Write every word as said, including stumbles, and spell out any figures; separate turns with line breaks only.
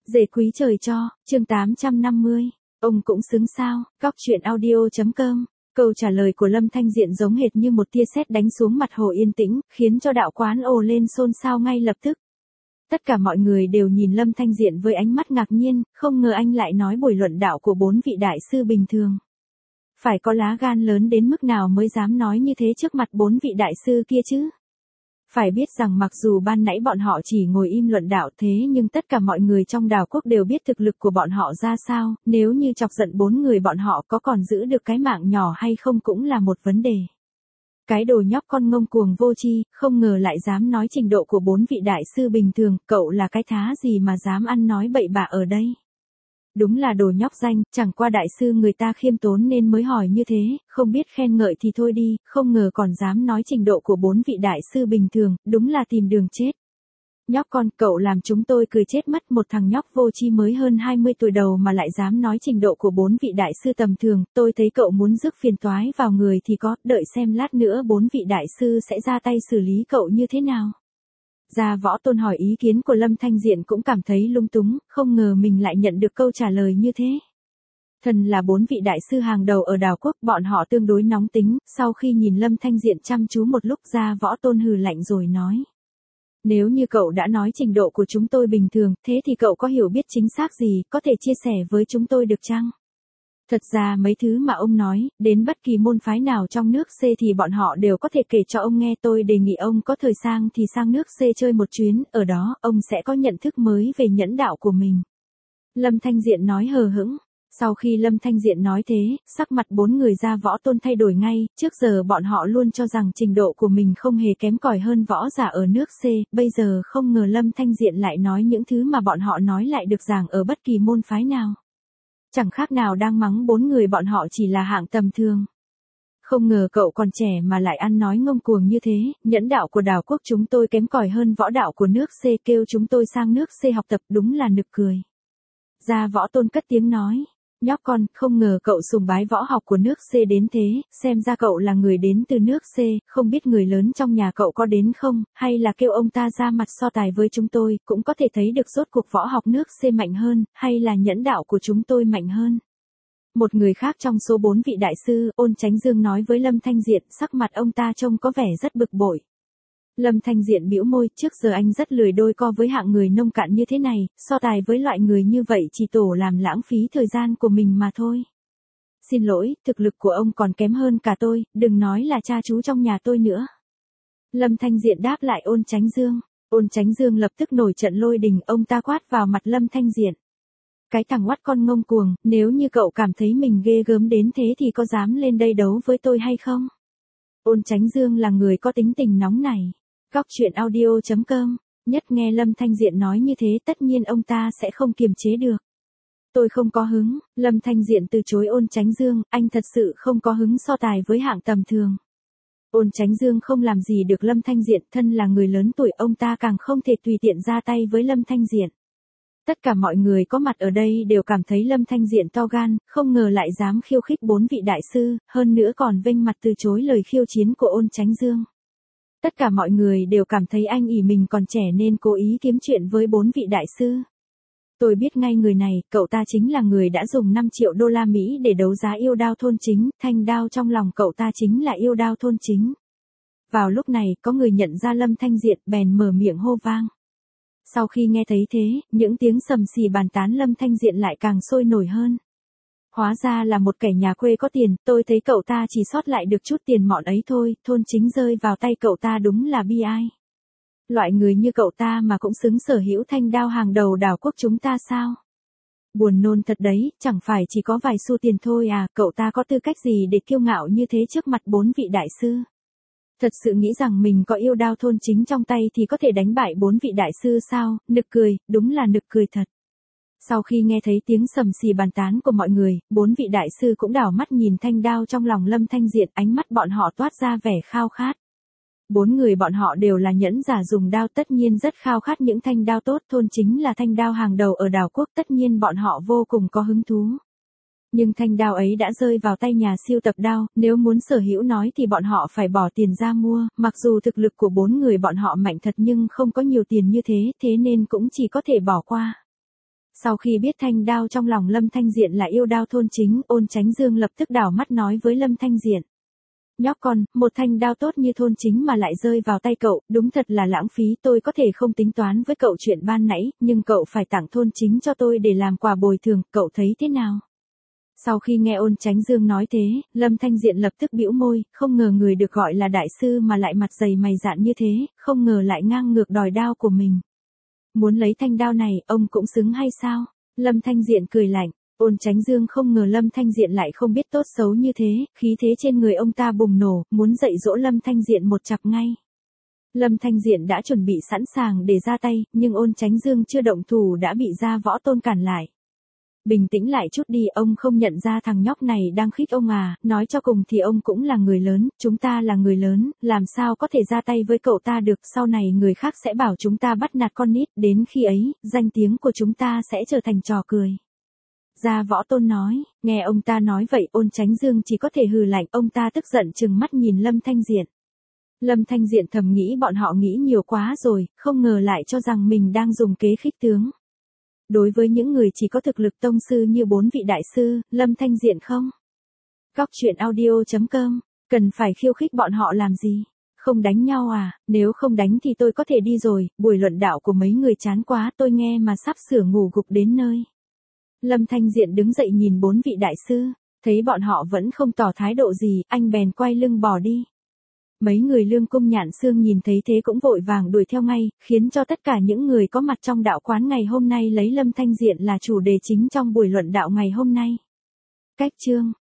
Dề quý trời cho, chương tám trăm năm mươi. Ông cũng xứng sao, Cóc truyện audio chấm com. Câu trả lời của Lâm Thanh Diện giống hệt như một tia sét đánh xuống mặt hồ yên tĩnh, khiến cho đạo quán ồ lên xôn xao ngay lập tức. Tất cả mọi người đều nhìn Lâm Thanh Diện với ánh mắt ngạc nhiên, không ngờ anh lại nói buổi luận đạo của bốn vị đại sư bình thường. Phải có lá gan lớn đến mức nào mới dám nói như thế trước mặt bốn vị đại sư kia chứ? Phải biết rằng mặc dù ban nãy bọn họ chỉ ngồi im luận đạo thế nhưng tất cả mọi người trong đảo quốc đều biết thực lực của bọn họ ra sao, nếu như chọc giận bốn người bọn họ có còn giữ được cái mạng nhỏ hay không cũng là một vấn đề. Cái đồ nhóc con ngông cuồng vô tri, không ngờ lại dám nói trình độ của bốn vị đại sư bình thường, cậu là cái thá gì mà dám ăn nói bậy bạ ở đây. Đúng là đồ nhóc danh, chẳng qua đại sư người ta khiêm tốn nên mới hỏi như thế, không biết khen ngợi thì thôi đi, không ngờ còn dám nói trình độ của bốn vị đại sư bình thường, đúng là tìm đường chết. Nhóc con, cậu làm chúng tôi cười chết mất, một thằng nhóc vô tri mới hơn hai mươi tuổi đầu mà lại dám nói trình độ của bốn vị đại sư tầm thường, tôi thấy cậu muốn rước phiền toái vào người thì có, đợi xem lát nữa bốn vị đại sư sẽ ra tay xử lý cậu như thế nào. Gia Võ Tôn hỏi ý kiến của Lâm Thanh Diện cũng cảm thấy lung túng, không ngờ mình lại nhận được câu trả lời như thế. Thần là bốn vị đại sư hàng đầu ở đảo quốc, bọn họ tương đối nóng tính, sau khi nhìn Lâm Thanh Diện chăm chú một lúc Gia Võ Tôn hừ lạnh rồi nói. Nếu như cậu đã nói trình độ của chúng tôi bình thường, thế thì cậu có hiểu biết chính xác gì, có thể chia sẻ với chúng tôi được chăng? Thật ra mấy thứ mà ông nói, đến bất kỳ môn phái nào trong nước C thì bọn họ đều có thể kể cho ông nghe. Tôi đề nghị ông có thời sang thì sang nước C chơi một chuyến, ở đó ông sẽ có nhận thức mới về nhẫn đạo của mình. Lâm Thanh Diện nói hờ hững. Sau khi Lâm Thanh Diện nói thế, sắc mặt bốn người Gia Võ Tôn thay đổi ngay, trước giờ bọn họ luôn cho rằng trình độ của mình không hề kém cỏi hơn võ giả ở nước C, bây giờ không ngờ Lâm Thanh Diện lại nói những thứ mà bọn họ nói lại được giảng ở bất kỳ môn phái nào. Chẳng khác nào đang mắng bốn người bọn họ chỉ là hạng tầm thường. Không ngờ cậu còn trẻ mà lại ăn nói ngông cuồng như thế, nhẫn đạo của đảo quốc chúng tôi kém cỏi hơn võ đạo của nước C, kêu chúng tôi sang nước C học tập đúng là nực cười. Gia Võ Tôn cất tiếng nói. Nhóc con, không ngờ cậu sùng bái võ học của nước C đến thế, xem ra cậu là người đến từ nước C, không biết người lớn trong nhà cậu có đến không, hay là kêu ông ta ra mặt so tài với chúng tôi, cũng có thể thấy được rốt cuộc võ học nước C mạnh hơn, hay là nhẫn đạo của chúng tôi mạnh hơn. Một người khác trong số bốn vị đại sư, Ôn Chánh Dương nói với Lâm Thanh Diện, sắc mặt ông ta trông có vẻ rất bực bội. Lâm Thanh Diện bĩu môi, trước giờ anh rất lười đôi co với hạng người nông cạn như thế này, so tài với loại người như vậy chỉ tổ làm lãng phí thời gian của mình mà thôi. Xin lỗi, thực lực của ông còn kém hơn cả tôi, đừng nói là cha chú trong nhà tôi nữa. Lâm Thanh Diện đáp lại Ôn Chánh Dương. Ôn Chánh Dương lập tức nổi trận lôi đình, ông ta quát vào mặt Lâm Thanh Diện. Cái thằng oắt con ngông cuồng, nếu như cậu cảm thấy mình ghê gớm đến thế thì có dám lên đây đấu với tôi hay không? Ôn Chánh Dương là người có tính tình nóng nảy. Cóc truyện audio chấm com, nhất nghe Lâm Thanh Diện nói như thế tất nhiên ông ta sẽ không kiềm chế được. Tôi không có hứng, Lâm Thanh Diện từ chối Ôn Chánh Dương, anh thật sự không có hứng so tài với hạng tầm thường. Ôn Chánh Dương không làm gì được Lâm Thanh Diện, thân là người lớn tuổi ông ta càng không thể tùy tiện ra tay với Lâm Thanh Diện. Tất cả mọi người có mặt ở đây đều cảm thấy Lâm Thanh Diện to gan, không ngờ lại dám khiêu khích bốn vị đại sư, hơn nữa còn vênh mặt từ chối lời khiêu chiến của Ôn Chánh Dương. Tất cả mọi người đều cảm thấy anh ỷ mình còn trẻ nên cố ý kiếm chuyện với bốn vị đại sư. Tôi biết ngay người này, cậu ta chính là người đã dùng năm triệu đô la Mỹ để đấu giá yêu đao thôn chính, thanh đao trong lòng cậu ta chính là yêu đao thôn chính. Vào lúc này, có người nhận ra Lâm Thanh Diện bèn mở miệng hô vang. Sau khi nghe thấy thế, những tiếng sầm xì bàn tán Lâm Thanh Diện lại càng sôi nổi hơn. Hóa ra là một kẻ nhà quê có tiền, tôi thấy cậu ta chỉ sót lại được chút tiền mọn ấy thôi, thôn chính rơi vào tay cậu ta đúng là bi ai. Loại người như cậu ta mà cũng xứng sở hữu thanh đao hàng đầu đảo quốc chúng ta sao? Buồn nôn thật đấy, chẳng phải chỉ có vài xu tiền thôi à, cậu ta có tư cách gì để kiêu ngạo như thế trước mặt bốn vị đại sư? Thật sự nghĩ rằng mình có yêu đao thôn chính trong tay thì có thể đánh bại bốn vị đại sư sao, nực cười, đúng là nực cười thật. Sau khi nghe thấy tiếng sầm xì bàn tán của mọi người, bốn vị đại sư cũng đảo mắt nhìn thanh đao trong lòng Lâm Thanh Diện, ánh mắt bọn họ toát ra vẻ khao khát. Bốn người bọn họ đều là nhẫn giả dùng đao, tất nhiên rất khao khát những thanh đao tốt, thôn chính là thanh đao hàng đầu ở đảo quốc, tất nhiên bọn họ vô cùng có hứng thú. Nhưng thanh đao ấy đã rơi vào tay nhà siêu tập đao, nếu muốn sở hữu nói thì bọn họ phải bỏ tiền ra mua, mặc dù thực lực của bốn người bọn họ mạnh thật nhưng không có nhiều tiền như thế, thế nên cũng chỉ có thể bỏ qua. Sau khi biết thanh đao trong lòng Lâm Thanh Diện là yêu đao thôn chính, Ôn Chánh Dương lập tức đảo mắt nói với Lâm Thanh Diện. Nhóc con, một thanh đao tốt như thôn chính mà lại rơi vào tay cậu, đúng thật là lãng phí, tôi có thể không tính toán với cậu chuyện ban nãy, nhưng cậu phải tặng thôn chính cho tôi để làm quà bồi thường, cậu thấy thế nào? Sau khi nghe Ôn Chánh Dương nói thế, Lâm Thanh Diện lập tức bĩu môi, không ngờ người được gọi là đại sư mà lại mặt dày mày dạn như thế, không ngờ lại ngang ngược đòi đao của mình. Muốn lấy thanh đao này, ông cũng xứng hay sao? Lâm Thanh Diện cười lạnh. Ôn Chánh Dương không ngờ Lâm Thanh Diện lại không biết tốt xấu như thế, khí thế trên người ông ta bùng nổ, muốn dạy dỗ Lâm Thanh Diện một chặp ngay. Lâm Thanh Diện đã chuẩn bị sẵn sàng để ra tay, nhưng Ôn Chánh Dương chưa động thủ đã bị Gia Võ Tôn cản lại. Bình tĩnh lại chút đi, ông không nhận ra thằng nhóc này đang khích ông à, nói cho cùng thì ông cũng là người lớn, chúng ta là người lớn, làm sao có thể ra tay với cậu ta được, sau này người khác sẽ bảo chúng ta bắt nạt con nít, đến khi ấy, danh tiếng của chúng ta sẽ trở thành trò cười. Gia Võ Tôn nói, nghe ông ta nói vậy Ôn Chánh Dương chỉ có thể hừ lạnh, ông ta tức giận trừng mắt nhìn Lâm Thanh Diện. Lâm Thanh Diện thầm nghĩ bọn họ nghĩ nhiều quá rồi, không ngờ lại cho rằng mình đang dùng kế khích tướng. Đối với những người chỉ có thực lực tông sư như bốn vị đại sư, Lâm Thanh Diện không. Góc truyện audio chấm com, cần phải khiêu khích bọn họ làm gì? Không đánh nhau à, nếu không đánh thì tôi có thể đi rồi, buổi luận đạo của mấy người chán quá, tôi nghe mà sắp sửa ngủ gục đến nơi. Lâm Thanh Diện đứng dậy nhìn bốn vị đại sư, thấy bọn họ vẫn không tỏ thái độ gì, anh bèn quay lưng bỏ đi. Mấy người Lương Cung Nhạn Xương nhìn thấy thế cũng vội vàng đuổi theo ngay, khiến cho tất cả những người có mặt trong đạo quán ngày hôm nay lấy Lâm Thanh Diện là chủ đề chính trong buổi luận đạo ngày hôm nay. Cách chương